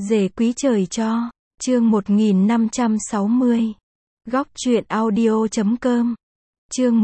Dể quý trời cho. Chương 1560. Góc truyện audio.com. Chương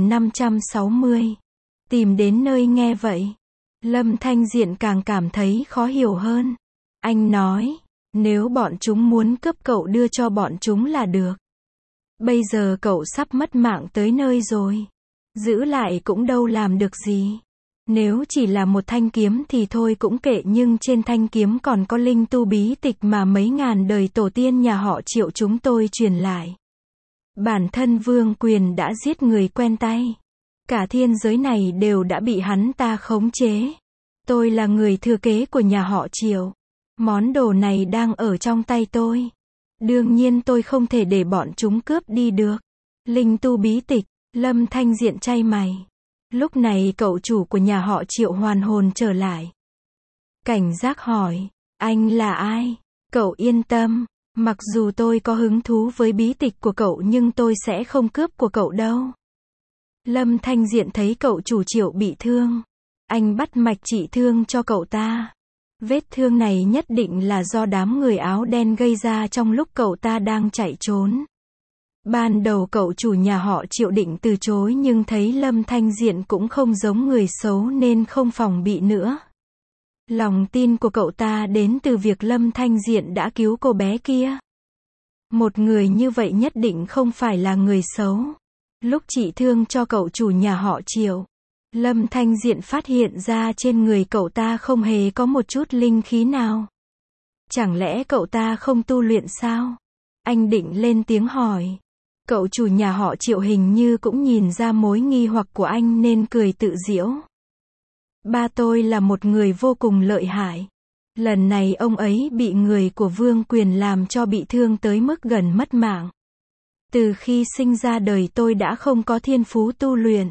1560. Tìm đến nơi nghe vậy. Lâm Thanh Diện càng cảm thấy khó hiểu hơn. Anh nói, nếu bọn chúng muốn cướp cậu đưa cho bọn chúng là được. Bây giờ cậu sắp mất mạng tới nơi rồi. Giữ lại cũng đâu làm được gì. Nếu chỉ là một thanh kiếm thì thôi cũng kệ, nhưng trên thanh kiếm còn có linh tu bí tịch mà mấy ngàn đời tổ tiên nhà họ Triệu chúng tôi truyền lại. Bản thân Vương Quyền đã giết người quen tay. Cả thiên giới này đều đã bị hắn ta khống chế. Tôi là người thừa kế của nhà họ Triệu. Món đồ này đang ở trong tay tôi. Đương nhiên tôi không thể để bọn chúng cướp đi được. Linh tu bí tịch, Lâm Thanh Diện chai mày. Lúc này cậu chủ của nhà họ Triệu hoàn hồn trở lại. Cảnh giác hỏi, anh là ai? Cậu yên tâm, mặc dù tôi có hứng thú với bí tịch của cậu nhưng tôi sẽ không cướp của cậu đâu. Lâm Thanh Diện thấy cậu chủ Triệu bị thương. Anh bắt mạch trị thương cho cậu ta. Vết thương này nhất định là do đám người áo đen gây ra trong lúc cậu ta đang chạy trốn. Ban đầu cậu chủ nhà họ Triệu định từ chối nhưng thấy Lâm Thanh Diện cũng không giống người xấu nên không phòng bị nữa. Lòng tin của cậu ta đến từ việc Lâm Thanh Diện đã cứu cô bé kia. Một người như vậy nhất định không phải là người xấu. Lúc trị thương cho cậu chủ nhà họ Triệu, Lâm Thanh Diện phát hiện ra trên người cậu ta không hề có một chút linh khí nào. Chẳng lẽ cậu ta không tu luyện sao? Anh định lên tiếng hỏi. Cậu chủ nhà họ Triệu hình như cũng nhìn ra mối nghi hoặc của anh nên cười tự giễu. Ba tôi là một người vô cùng lợi hại. Lần này ông ấy bị người của Vương Quyền làm cho bị thương tới mức gần mất mạng. Từ khi sinh ra đời tôi đã không có thiên phú tu luyện.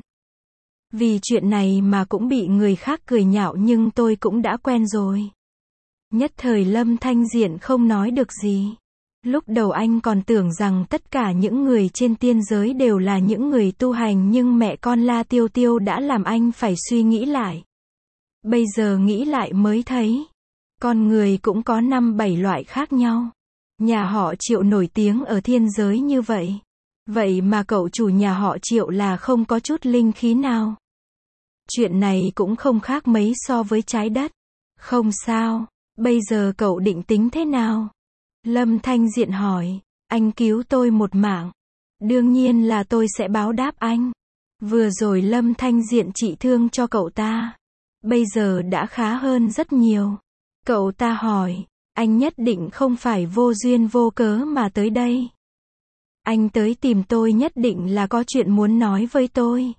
Vì chuyện này mà cũng bị người khác cười nhạo nhưng tôi cũng đã quen rồi. Nhất thời Lâm Thanh Diện không nói được gì. Lúc đầu anh còn tưởng rằng tất cả những người trên tiên giới đều là những người tu hành nhưng mẹ con La Tiêu Tiêu đã làm anh phải suy nghĩ lại. Bây giờ nghĩ lại mới thấy, con người cũng có 5-7 loại khác nhau. Nhà họ Triệu nổi tiếng ở thiên giới như vậy. Vậy mà cậu chủ nhà họ Triệu là không có chút linh khí nào. Chuyện này cũng không khác mấy so với trái đất. Không sao, bây giờ cậu định tính thế nào? Lâm Thanh Diện hỏi, anh cứu tôi một mạng. Đương nhiên là tôi sẽ báo đáp anh. Vừa rồi Lâm Thanh Diện trị thương cho cậu ta. Bây giờ đã khá hơn rất nhiều. Cậu ta hỏi, anh nhất định không phải vô duyên vô cớ mà tới đây. Anh tới tìm tôi nhất định là có chuyện muốn nói với tôi.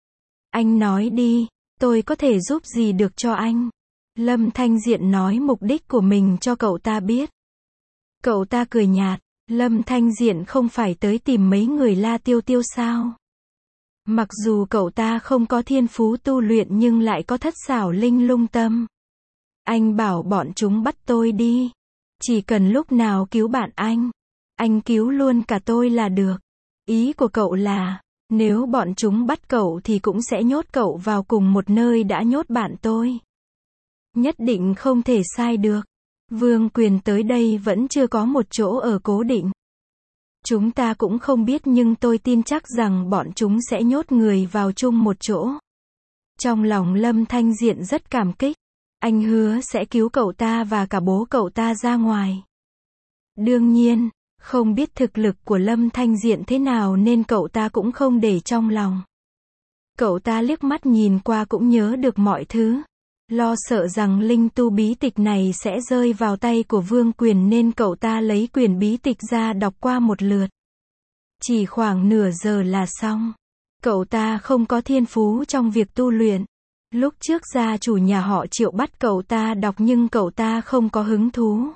Anh nói đi, tôi có thể giúp gì được cho anh. Lâm Thanh Diện nói mục đích của mình cho cậu ta biết. Cậu ta cười nhạt, Lâm Thanh Diện không phải tới tìm mấy người La Tiêu Tiêu sao? Mặc dù cậu ta không có thiên phú tu luyện nhưng lại có thất xảo linh lung tâm. Anh bảo bọn chúng bắt tôi đi. Chỉ cần lúc nào cứu bạn anh cứu luôn cả tôi là được. Ý của cậu là, nếu bọn chúng bắt cậu thì cũng sẽ nhốt cậu vào cùng một nơi đã nhốt bạn tôi. Nhất định không thể sai được. Vương Quyền tới đây vẫn chưa có một chỗ ở cố định. Chúng ta cũng không biết nhưng tôi tin chắc rằng bọn chúng sẽ nhốt người vào chung một chỗ. Trong lòng Lâm Thanh Diện rất cảm kích. Anh hứa sẽ cứu cậu ta và cả bố cậu ta ra ngoài. Đương nhiên, không biết thực lực của Lâm Thanh Diện thế nào nên cậu ta cũng không để trong lòng. Cậu ta liếc mắt nhìn qua cũng nhớ được mọi thứ. Lo sợ rằng linh tu bí tịch này sẽ rơi vào tay của Vương Quyền nên cậu ta lấy quyển bí tịch ra đọc qua một lượt. Chỉ khoảng nửa giờ là xong. Cậu ta không có thiên phú trong việc tu luyện. Lúc trước gia chủ nhà họ Triệu bắt cậu ta đọc nhưng cậu ta không có hứng thú.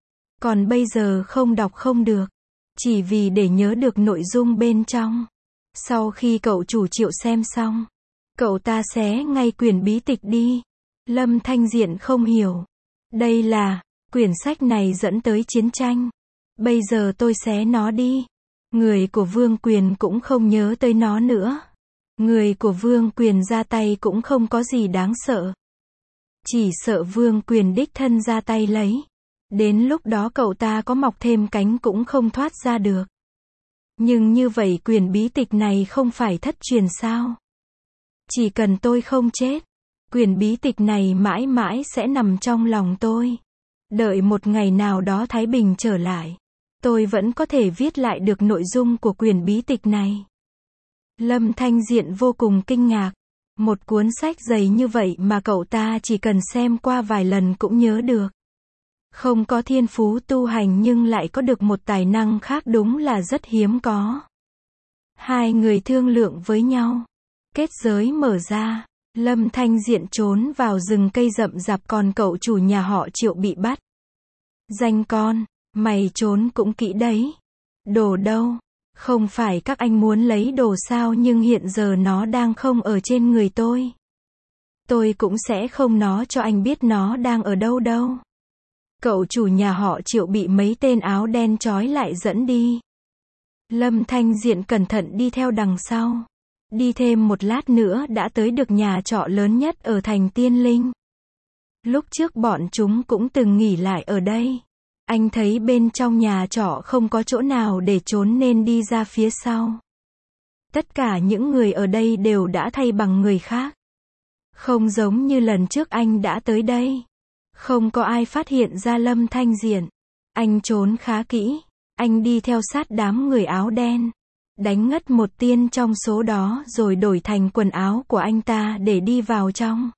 Còn bây giờ không đọc không được. Chỉ vì để nhớ được nội dung bên trong. Sau khi cậu chủ Triệu xem xong, cậu ta xé ngay quyển bí tịch đi. Lâm Thanh Diện không hiểu. Đây là, quyển sách này dẫn tới chiến tranh. Bây giờ tôi xé nó đi. Người của Vương Quyền cũng không nhớ tới nó nữa. Người của Vương Quyền ra tay cũng không có gì đáng sợ. Chỉ sợ Vương Quyền đích thân ra tay lấy. Đến lúc đó cậu ta có mọc thêm cánh cũng không thoát ra được. Nhưng như vậy quyển bí tịch này không phải thất truyền sao? Chỉ cần tôi không chết, quyển bí tịch này mãi mãi sẽ nằm trong lòng tôi. Đợi một ngày nào đó Thái Bình trở lại, tôi vẫn có thể viết lại được nội dung của quyển bí tịch này. Lâm Thanh Diện vô cùng kinh ngạc. Một cuốn sách dày như vậy mà cậu ta chỉ cần xem qua vài lần cũng nhớ được. Không có thiên phú tu hành nhưng lại có được một tài năng khác đúng là rất hiếm có. Hai người thương lượng với nhau. Kết giới mở ra. Lâm Thanh Diện trốn vào rừng cây rậm rạp còn cậu chủ nhà họ Triệu bị bắt. Danh con, mày trốn cũng kỹ đấy. Đồ đâu? Không phải các anh muốn lấy đồ sao nhưng hiện giờ nó đang không ở trên người tôi. Tôi cũng sẽ không nói cho anh biết nó đang ở đâu đâu. Cậu chủ nhà họ Triệu bị mấy tên áo đen trói lại dẫn đi. Lâm Thanh Diện cẩn thận đi theo đằng sau. Đi thêm một lát nữa đã tới được nhà trọ lớn nhất ở thành Tiên Linh. Lúc trước bọn chúng cũng từng nghỉ lại ở đây. Anh thấy bên trong nhà trọ không có chỗ nào để trốn nên đi ra phía sau. Tất cả những người ở đây đều đã thay bằng người khác. Không giống như lần trước anh đã tới đây. Không có ai phát hiện ra Lâm Thanh Diện. Anh trốn khá kỹ. Anh đi theo sát đám người áo đen. Đánh ngất một tên trong số đó rồi đổi thành quần áo của anh ta để đi vào trong.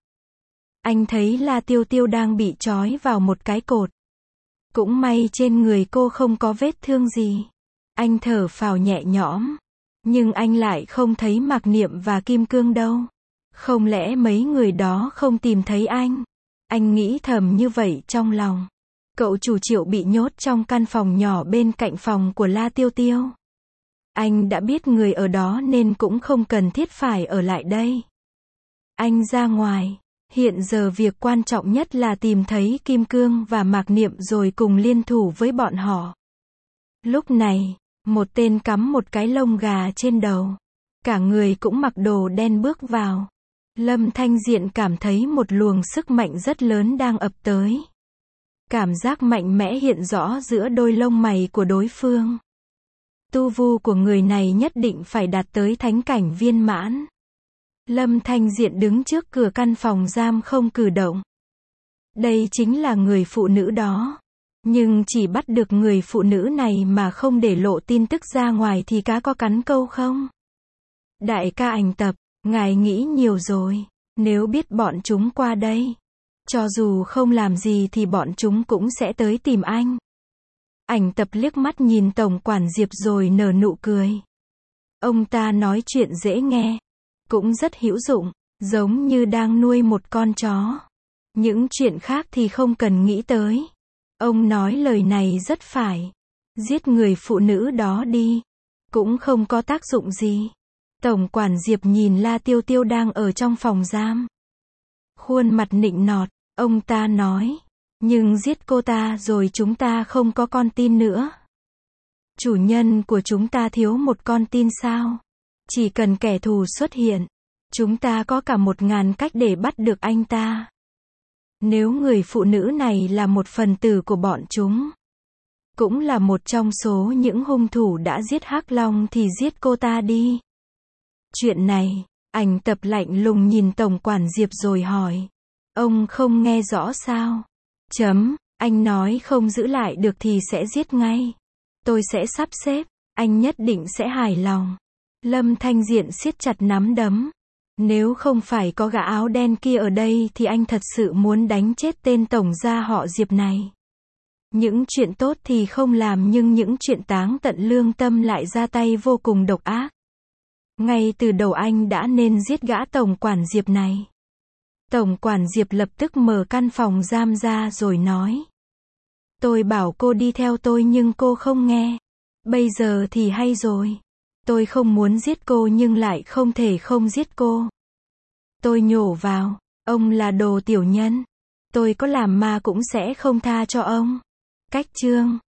Anh thấy La Tiêu Tiêu đang bị trói vào một cái cột. Cũng may trên người cô không có vết thương gì. Anh thở phào nhẹ nhõm. Nhưng anh lại không thấy Mạc Niệm và Kim Cương đâu. Không lẽ mấy người đó không tìm thấy anh? Anh nghĩ thầm như vậy trong lòng. Cậu chủ Triệu bị nhốt trong căn phòng nhỏ bên cạnh phòng của La Tiêu Tiêu. Anh đã biết người ở đó nên cũng không cần thiết phải ở lại đây. Anh ra ngoài. Hiện giờ việc quan trọng nhất là tìm thấy Kim Cương và Mạc Niệm rồi cùng liên thủ với bọn họ. Lúc này, một tên cắm một cái lông gà trên đầu. Cả người cũng mặc đồ đen bước vào. Lâm Thanh Diện cảm thấy một luồng sức mạnh rất lớn đang ập tới. Cảm giác mạnh mẽ hiện rõ giữa đôi lông mày của đối phương. Tu vi của người này nhất định phải đạt tới thánh cảnh viên mãn. Lâm Thanh Diện đứng trước cửa căn phòng giam không cử động. Đây chính là người phụ nữ đó. Nhưng chỉ bắt được người phụ nữ này mà không để lộ tin tức ra ngoài thì cá có cắn câu không? Đại ca Ảnh Tập, ngài nghĩ nhiều rồi. Nếu biết bọn chúng qua đây, cho dù không làm gì thì bọn chúng cũng sẽ tới tìm anh. Ảnh Tập liếc mắt nhìn Tổng quản Diệp rồi nở nụ cười. Ông ta nói chuyện dễ nghe, cũng rất hữu dụng, giống như đang nuôi một con chó. Những chuyện khác thì không cần nghĩ tới. Ông nói lời này rất phải. Giết người phụ nữ đó đi, cũng không có tác dụng gì. Tổng quản Diệp nhìn La Tiêu Tiêu đang ở trong phòng giam. Khuôn mặt nịnh nọt, ông ta nói. Nhưng giết cô ta rồi chúng ta không có con tin nữa. Chủ nhân của chúng ta thiếu một con tin sao? Chỉ cần kẻ thù xuất hiện, chúng ta có cả 1000 cách để bắt được anh ta. Nếu người phụ nữ này là một phần tử của bọn chúng, cũng là một trong số những hung thủ đã giết Hắc Long thì giết cô ta đi. Chuyện này, Ảnh Tập lạnh lùng nhìn Tổng quản Diệp rồi hỏi. Ông không nghe rõ sao? Anh nói không giữ lại được thì sẽ giết ngay. Tôi sẽ sắp xếp, anh nhất định sẽ hài lòng. Lâm Thanh Diện siết chặt nắm đấm. Nếu không phải có gã áo đen kia ở đây thì anh thật sự muốn đánh chết tên tổng gia họ Diệp này. Những chuyện tốt thì không làm nhưng những chuyện táng tận lương tâm lại ra tay vô cùng độc ác. Ngay từ đầu anh đã nên giết gã tổng quản Diệp này. Tổng quản Diệp lập tức mở căn phòng giam ra rồi nói. Tôi bảo cô đi theo tôi nhưng cô không nghe. Bây giờ thì hay rồi. Tôi không muốn giết cô nhưng lại không thể không giết cô. Tôi nhổ vào, ông là đồ tiểu nhân. Tôi có làm ma cũng sẽ không tha cho ông. Cách chương